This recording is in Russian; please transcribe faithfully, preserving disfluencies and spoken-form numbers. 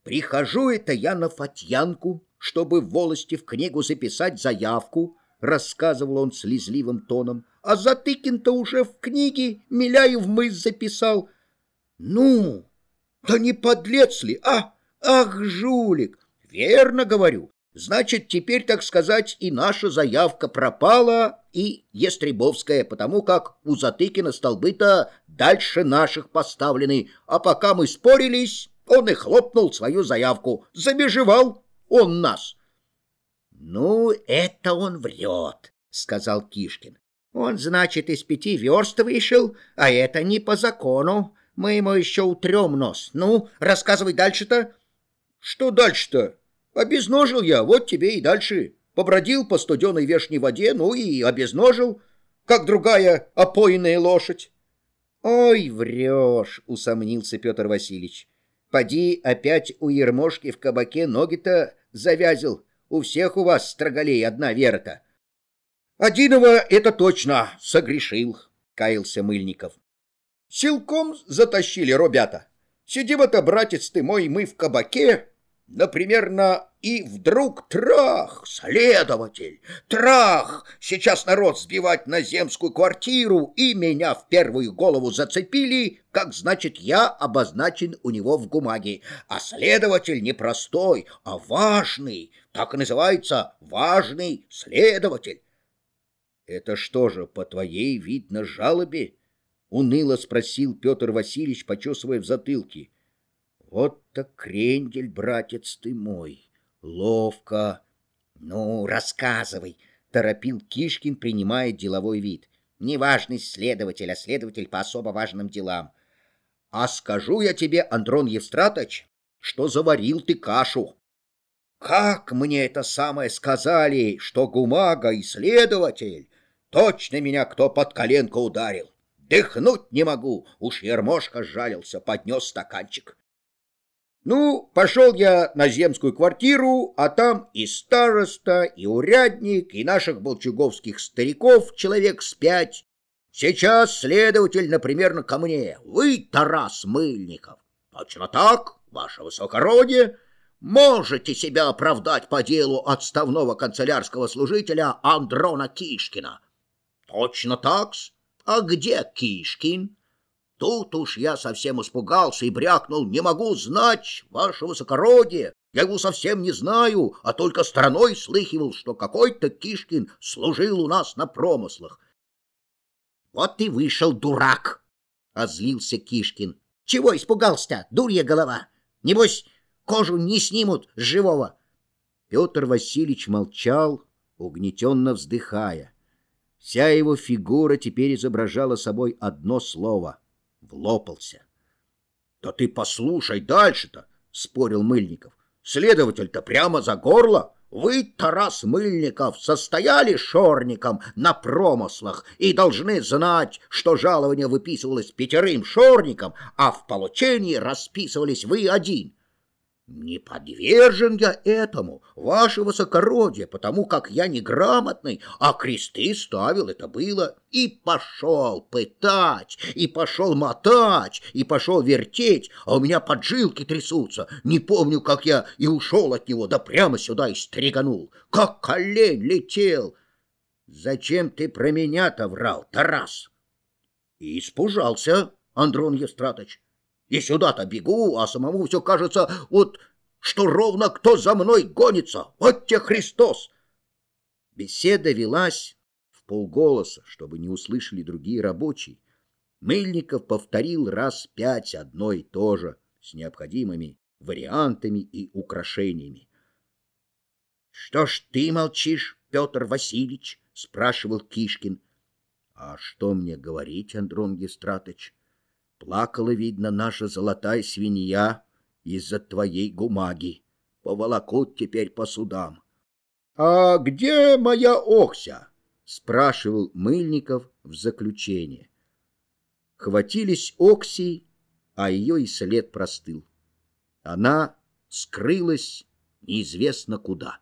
Прихожу это я на Фатьянку, чтобы в волости в книгу записать заявку, рассказывал он слезливым тоном, а Затыкин-то уже в книге Миляев мыс записал. Ну, да не подлец ли, а? Ах, жулик! Верно говорю. Значит, теперь, так сказать, и наша заявка пропала, и Ястребовская, потому как у Затыкина столбы-то дальше наших поставлены, а пока мы спорились, он и хлопнул свою заявку. Забежевал он нас. — Ну, это он врет, — сказал Кишкин. — Он, значит, из пяти верст вышел, а это не по закону. Мы ему еще утрем нос. Ну, рассказывай дальше-то. — Что дальше-то? Обезножил я, вот тебе и дальше. Побродил по студеной вешней воде, ну и обезножил, как другая опойная лошадь. — Ой, врешь, — усомнился Петр Васильевич. — Поди опять у Ермошки в кабаке ноги-то завязил. У всех у вас, строгалей, одна вера-то. — Одиного это точно согрешил, — каялся Мыльников. — Силком затащили ребята. Сидим-то, братец ты мой, мы в кабаке, например, на... И вдруг трах, следователь, трах, сейчас народ сбивать на земскую квартиру, и меня в первую голову зацепили, как, значит, я обозначен у него в бумаге. А следователь не простой, а важный, так и называется, важный следователь. — Это что же, по твоей, видно, жалобе? — уныло спросил Петр Васильевич, почесывая в затылке. — Вот так крендель, братец ты мой! Ловко. Ну, рассказывай, торопил Кишкин, принимая деловой вид. Неважный следователь, а следователь по особо важным делам. А скажу я тебе, Андрон Евстратович, что заварил ты кашу. Как мне это самое сказали, что бумага и следователь? Точно меня кто под коленку ударил. Дыхнуть не могу, уж Ермошка сжалился, поднес стаканчик. Ну, пошел я на земскую квартиру, а там и староста, и урядник, и наших болчуговских стариков человек с пять. Сейчас следователь, например, ко мне. Вы, Тарас Мыльников. Точно так, ваше высокородие. Можете себя оправдать по делу отставного канцелярского служителя Андрона Кишкина. Точно так-с. А где Кишкин? Тут уж я совсем испугался и брякнул: не могу знать, ваше высокородие, я его совсем не знаю, а только стороной слыхивал, что какой-то Кишкин служил у нас на промыслах. — Вот и вышел дурак, — озлился Кишкин. — Чего испугался-то, дурья голова? Небось, кожу не снимут с живого. Петр Васильевич молчал, угнетенно вздыхая. Вся его фигура теперь изображала собой одно слово — влопался. — Да ты послушай дальше-то, — спорил Мыльников. — Следователь-то прямо за горло. Вы, Тарас Мыльников, состояли шорником на промыслах и должны знать, что жалование выписывалось пятерым шорникам, а в получении расписывались вы один. Не подвержен я этому, ваше высокородие, потому как я неграмотный, а кресты ставил, это было. И пошел пытать, и пошел мотать, и пошел вертеть, а у меня поджилки трясутся. Не помню, как я и ушел от него, да прямо сюда и стреганул, как олень летел. Зачем ты про меня-то врал, Тарас? И испужался, Андрон Евстратович. И сюда-то бегу, а самому все кажется, вот что ровно кто за мной гонится. Вот те Христос! Беседа велась вполголоса, чтобы не услышали другие рабочие. Мыльников повторил раз пять одно и то же, с необходимыми вариантами и украшениями. — Что ж ты молчишь, Петр Васильевич? — спрашивал Кишкин. — А что мне говорить, Андрон Евстратович? Плакала, видно, наша золотая свинья из-за твоей бумаги. Поволокут теперь по судам. — А где моя Окся? — спрашивал Мыльников в заключение. Хватились Окси, а ее и след простыл. Она скрылась неизвестно куда.